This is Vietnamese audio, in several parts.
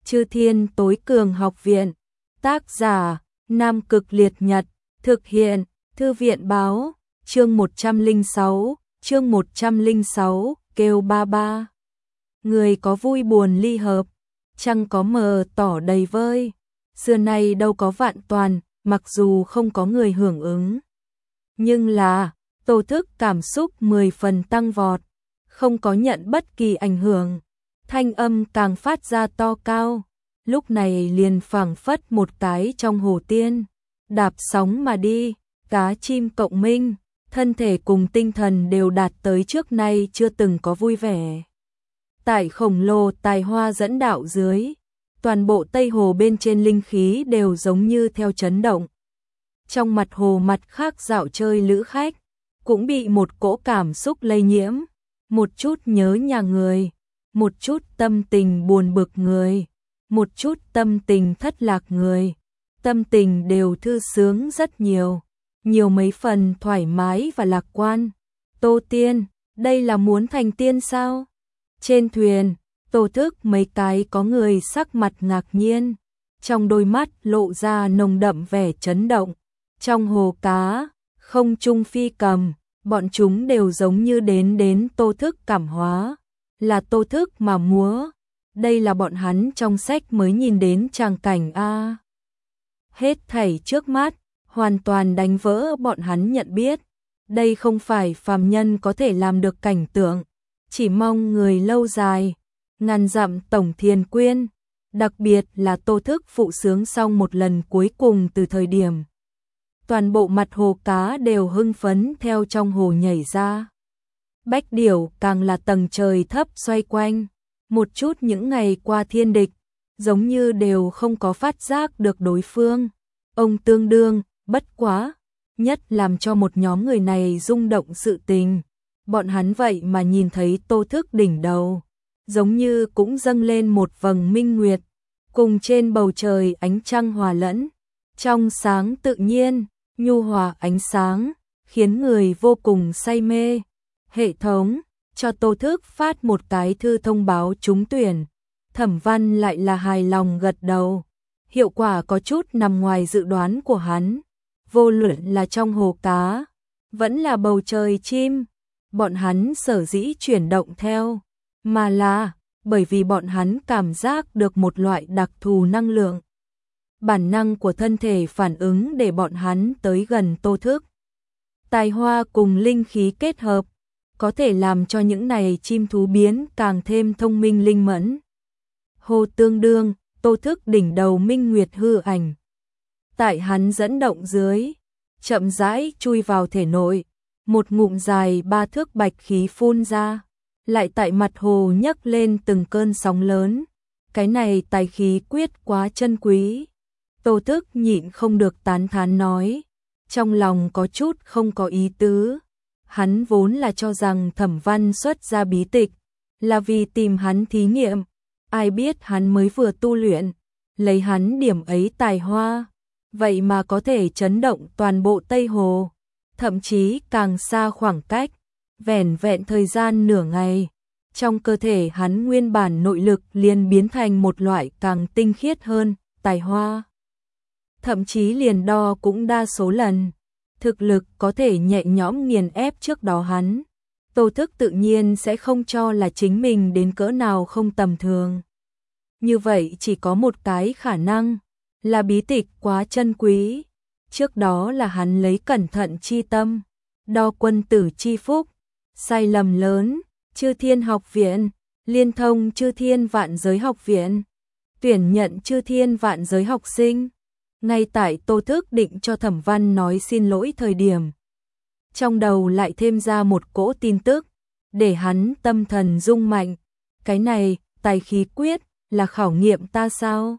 Chư Thiên Tối Cường Học Viện. Tác giả: Nam Cực Liệt Nhật. Thực hiện: Thư viện báo. Chương 106, kêu ba ba. Người có vui buồn ly hợp, trăng có mờ tỏ đầy vơi. Xưa nay đâu có vạn toàn, mặc dù không có người hưởng ứng. Nhưng là, Tô Thức cảm xúc 10 phần tăng vọt, không có nhận bất kỳ ảnh hưởng. Thanh âm càng phát ra to cao, lúc này liền phảng phất một cái trong hồ tiên. Đạp sóng mà đi, cá chim cộng minh, thân thể cùng tinh thần đều đạt tới trước nay chưa từng có vui vẻ. Tại khổng lồ tài hoa dẫn đạo dưới, toàn bộ Tây Hồ bên trên linh khí đều giống như theo chấn động. Trong mặt hồ mặt khác dạo chơi lữ khách, cũng bị một cỗ cảm xúc lây nhiễm, một chút nhớ nhà người, một chút tâm tình buồn bực người, một chút tâm tình thất lạc người, tâm tình đều thư sướng rất nhiều, nhiều mấy phần thoải mái và lạc quan. Tô Tiên, đây là muốn thành tiên sao? Trên thuyền, Tô Thức mấy cái có người sắc mặt ngạc nhiên, trong đôi mắt lộ ra nồng đậm vẻ chấn động. Trong hồ cá, không trung phi cầm, bọn chúng đều giống như đến Tô Thức cảm hóa, là Tô Thức mà múa. Đây là bọn hắn trong sách mới nhìn đến tràng cảnh a. Hết thảy trước mắt, hoàn toàn đánh vỡ bọn hắn nhận biết. Đây không phải phàm nhân có thể làm được cảnh tượng, chỉ mong người lâu dài, ngàn dặm tổng thiền quyên, đặc biệt là Tô Thức phụ sướng xong một lần cuối cùng từ thời điểm. Toàn bộ mặt hồ cá đều hưng phấn theo trong hồ nhảy ra. Bách điểu càng là tầng trời thấp xoay quanh, một chút những ngày qua thiên địch, giống như đều không có phát giác được đối phương. Ông tương đương, bất quá, nhất làm cho một nhóm người này rung động sự tình. Bọn hắn vậy mà nhìn thấy Tô Thức đỉnh đầu, giống như cũng dâng lên một vầng minh nguyệt, cùng trên bầu trời ánh trăng hòa lẫn, trong sáng tự nhiên, nhu hòa ánh sáng, khiến người vô cùng say mê. Hệ thống cho Tô Thức phát một cái thư thông báo trúng tuyển. Thẩm Văn lại là hài lòng gật đầu. Hiệu quả có chút nằm ngoài dự đoán của hắn. Vô luận là trong hồ cá, vẫn là bầu trời chim, bọn hắn sở dĩ chuyển động theo, mà là bởi vì bọn hắn cảm giác được một loại đặc thù năng lượng. Bản năng của thân thể phản ứng để bọn hắn tới gần Tô Thức. Tài hoa cùng linh khí kết hợp, có thể làm cho những này chim thú biến càng thêm thông minh linh mẫn. Hồ tương đương, Tô Thức đỉnh đầu minh nguyệt hư ảnh. Tại hắn dẫn động dưới, chậm rãi chui vào thể nội, một ngụm dài 3 thước bạch khí phun ra, lại tại mặt hồ nhấc lên từng cơn sóng lớn. Cái này tài khí quyết quá chân quý. Tô Thức nhịn không được tán thán nói, trong lòng có chút không có ý tứ. Hắn vốn là cho rằng Thẩm Văn xuất ra bí tịch là vì tìm hắn thí nghiệm, ai biết hắn mới vừa tu luyện, lấy hắn điểm ấy tài hoa, vậy mà có thể chấn động toàn bộ Tây Hồ, thậm chí càng xa khoảng cách, vẻn vẹn thời gian nửa ngày, trong cơ thể hắn nguyên bản nội lực liền biến thành một loại càng tinh khiết hơn tài hoa. Thậm chí liền đo cũng đa số lần, thực lực có thể nhẹ nhõm nghiền ép trước đó hắn. Tô Thức tự nhiên sẽ không cho là chính mình đến cỡ nào không tầm thường. Như vậy chỉ có một cái khả năng, là bí tịch quá chân quý. Trước đó là hắn lấy cẩn thận chi tâm, đo quân tử chi phúc, sai lầm lớn. Chư Thiên Học Viện, liên thông Chư Thiên Vạn Giới Học Viện, tuyển nhận Chư Thiên Vạn Giới học sinh. Ngay tại Tô Thức định cho Thẩm Văn nói xin lỗi thời điểm, trong đầu lại thêm ra một cỗ tin tức, để hắn tâm thần rung mạnh. Cái này, tài khí quyết, là khảo nghiệm ta sao?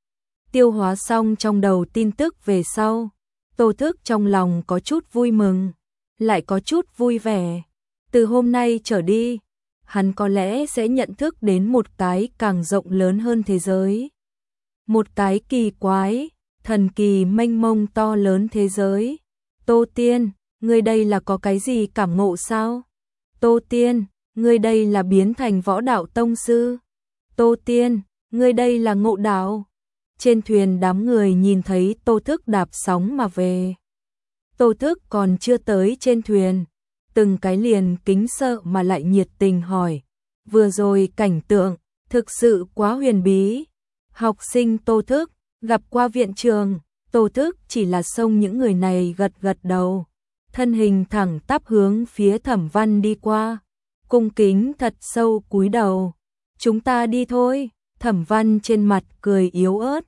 Tiêu hóa xong trong đầu tin tức về sau, Tô Thức trong lòng có chút vui mừng, lại có chút vui vẻ. Từ hôm nay trở đi, hắn có lẽ sẽ nhận thức đến một cái càng rộng lớn hơn thế giới. Một cái kỳ quái, thần kỳ mênh mông to lớn thế giới. Tô Tiên, ngươi đây là có cái gì cảm ngộ sao? Tô Tiên, ngươi đây là biến thành võ đạo tông sư. Tô Tiên, Ngươi đây là ngộ đạo. Trên thuyền đám người nhìn thấy Tô Thức đạp sóng mà về. Tô Thức còn chưa tới trên thuyền, từng cái liền kính sợ mà lại nhiệt tình hỏi. Vừa rồi cảnh tượng, thực sự quá huyền bí. Học sinh Tô Thức, gặp qua viện trường, Tô Thức chỉ là xông những người này gật gật đầu. Thân hình thẳng tắp hướng phía Thẩm Văn đi qua. Cung kính thật sâu cúi đầu. Chúng ta đi thôi. Thẩm Văn trên mặt cười yếu ớt.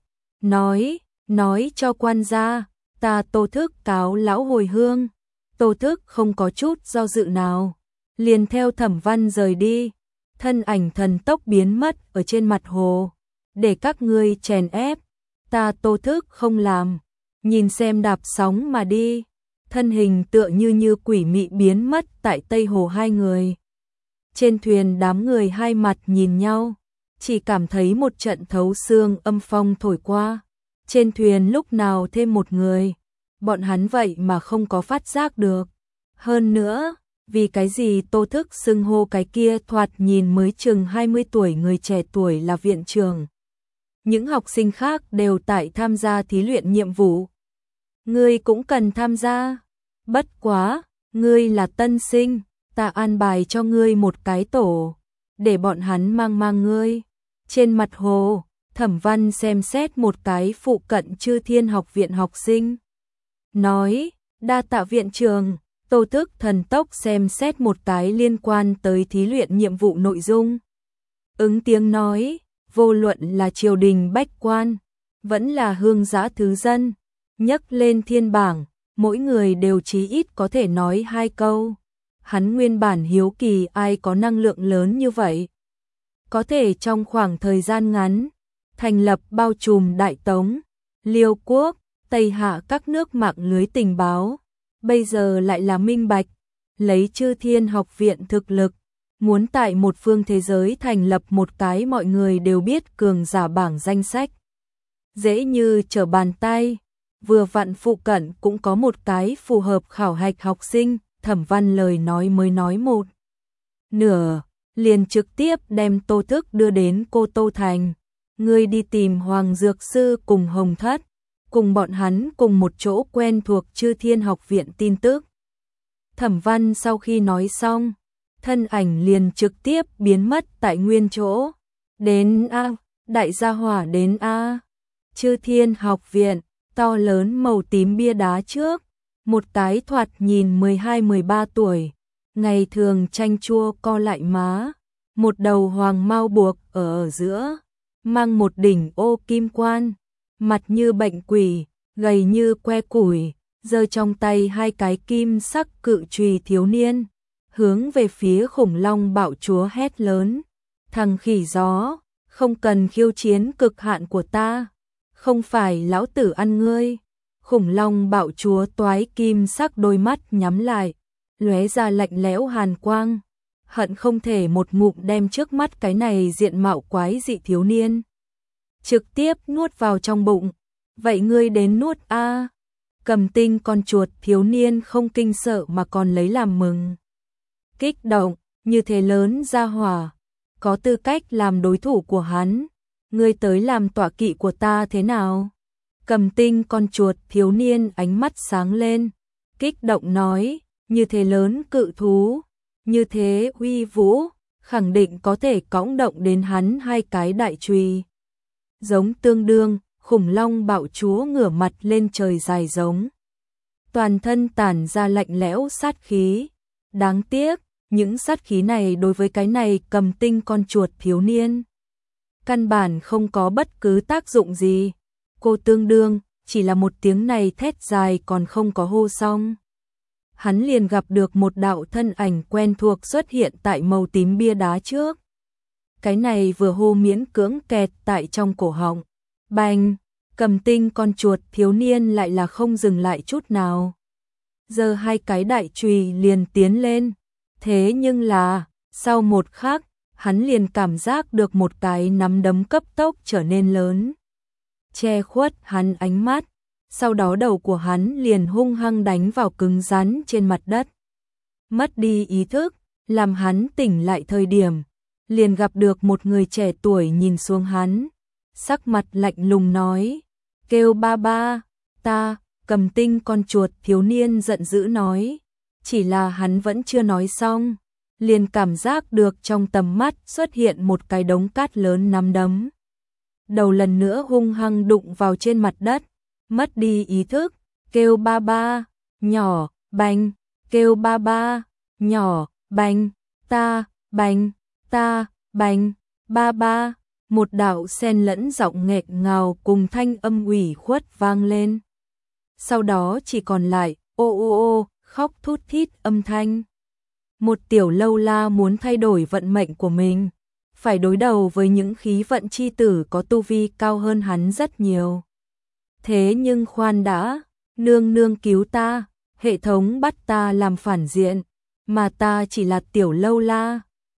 Nói cho quan gia, ta Tô Thức cáo lão hồi hương. Tô Thức không có chút do dự nào, liền theo Thẩm Văn rời đi. Thân ảnh thần tốc biến mất ở trên mặt hồ. Để các ngươi chèn ép, ta Tô Thức không làm. Nhìn xem đạp sóng mà đi. Thân hình tựa như quỷ mị biến mất tại Tây Hồ hai người. Trên thuyền đám người hai mặt nhìn nhau, chỉ cảm thấy một trận thấu xương âm phong thổi qua. Trên thuyền lúc nào thêm một người, bọn hắn vậy mà không có phát giác được. Hơn nữa, vì cái gì Tô Thức xưng hô cái kia thoạt nhìn mới chừng 20 tuổi người trẻ tuổi là viện trưởng. Những học sinh khác đều tại tham gia thí luyện nhiệm vụ. Ngươi cũng cần tham gia. Bất quá, ngươi là tân sinh, ta an bài cho ngươi một cái tổ, để bọn hắn mang ngươi. Trên mặt hồ, Thẩm Văn xem xét một cái phụ cận Chư Thiên học viện học sinh. Nói, đa tạ viện trường. Tô Thức thần tốc xem xét một cái liên quan tới thí luyện nhiệm vụ nội dung. Ứng tiếng nói, vô luận là triều đình bách quan, vẫn là hương giã thứ dân, nhấc lên thiên bảng, mỗi người đều chí ít có thể nói 2 câu. Hắn nguyên bản hiếu kỳ ai có năng lượng lớn như vậy. Có thể trong khoảng thời gian ngắn, thành lập bao trùm Đại Tống, Liêu Quốc, Tây Hạ các nước mạng lưới tình báo. Bây giờ lại là minh bạch, lấy Chư Thiên học viện thực lực, muốn tại một phương thế giới thành lập một cái mọi người đều biết cường giả bảng danh sách. Dễ như trở bàn tay, vừa vặn phụ cận cũng có một cái phù hợp khảo hạch học sinh. Thẩm Văn lời nói mới nói một nửa, liền trực tiếp đem Tô Thức đưa đến Cô Tô Thành. Ngươi đi tìm Hoàng Dược Sư cùng Hồng Thất, cùng bọn hắn cùng một chỗ quen thuộc Chư Thiên học viện tin tức. Thẩm Văn sau khi nói xong, thân ảnh liền trực tiếp biến mất tại nguyên chỗ. Đến A, đại gia hỏa đến A. Chư Thiên học viện, to lớn màu tím bia đá trước. Một cái thoạt nhìn 12-13 tuổi, ngày thường chanh chua co lại má, một đầu hoàng mao buộc ở giữa, mang một đỉnh ô kim quan, mặt như bệnh quỷ, gầy như que củi, giơ trong tay 2 cái kim sắc cự chùy thiếu niên, hướng về phía khủng long bạo chúa hét lớn. Thằng khỉ gió, không cần khiêu chiến cực hạn của ta, không phải lão tử ăn ngươi. Khủng long bạo chúa toái kim sắc đôi mắt nhắm lại, lóe ra lạnh lẽo hàn quang, hận không thể một ngụm đem trước mắt cái này diện mạo quái dị thiếu niên trực tiếp nuốt vào trong bụng. Vậy ngươi đến nuốt a. Cầm tinh con chuột thiếu niên không kinh sợ mà còn lấy làm mừng. Kích động, như thế lớn ra hỏa, có tư cách làm đối thủ của hắn. Ngươi tới làm tọa kỵ của ta thế nào? Cầm tinh con chuột thiếu niên ánh mắt sáng lên, kích động nói, như thế lớn cự thú, như thế uy vũ, khẳng định có thể cõng động đến hắn 2 cái đại chùy. Giống tương đương, khủng long bạo chúa ngửa mặt lên trời dài giống. Toàn thân tản ra lạnh lẽo sát khí. Đáng tiếc, những sát khí này đối với cái này cầm tinh con chuột thiếu niên căn bản không có bất cứ tác dụng gì. Cô tương đương, chỉ là một tiếng này thét dài còn không có hô xong. Hắn liền gặp được một đạo thân ảnh quen thuộc xuất hiện tại màu tím bia đá trước. Cái này vừa hô miễn cưỡng kẹt tại trong cổ họng. Bành, cầm tinh con chuột thiếu niên lại là không dừng lại chút nào. Giờ 2 cái đại chùy liền tiến lên. Thế nhưng là, sau một khắc, hắn liền cảm giác được một cái nắm đấm cấp tốc trở nên lớn, che khuất hắn ánh mắt, sau đó đầu của hắn liền hung hăng đánh vào cứng rắn trên mặt đất. Mất đi ý thức, làm hắn tỉnh lại thời điểm, liền gặp được một người trẻ tuổi nhìn xuống hắn, sắc mặt lạnh lùng nói, kêu ba ba, ta, Cầm Tinh con chuột thiếu niên giận dữ nói, chỉ là hắn vẫn chưa nói xong, liền cảm giác được trong tầm mắt xuất hiện một cái đống cát lớn nắm đấm. Đầu lần nữa hung hăng đụng vào trên mặt đất, mất đi ý thức, kêu ba ba, nhỏ, bành, kêu ba ba, nhỏ, bành, ta, bành, ta, bành, ba ba, một đạo xen lẫn giọng nghẹt ngào cùng thanh âm ủy khuất vang lên. Sau đó chỉ còn lại, ô ô ô, khóc thút thít âm thanh. Một tiểu lâu la muốn thay đổi vận mệnh của mình, phải đối đầu với những khí vận chi tử có tu vi cao hơn hắn rất nhiều. Thế nhưng khoan đã, nương nương cứu ta, hệ thống bắt ta làm phản diện, mà ta chỉ là tiểu lâu la,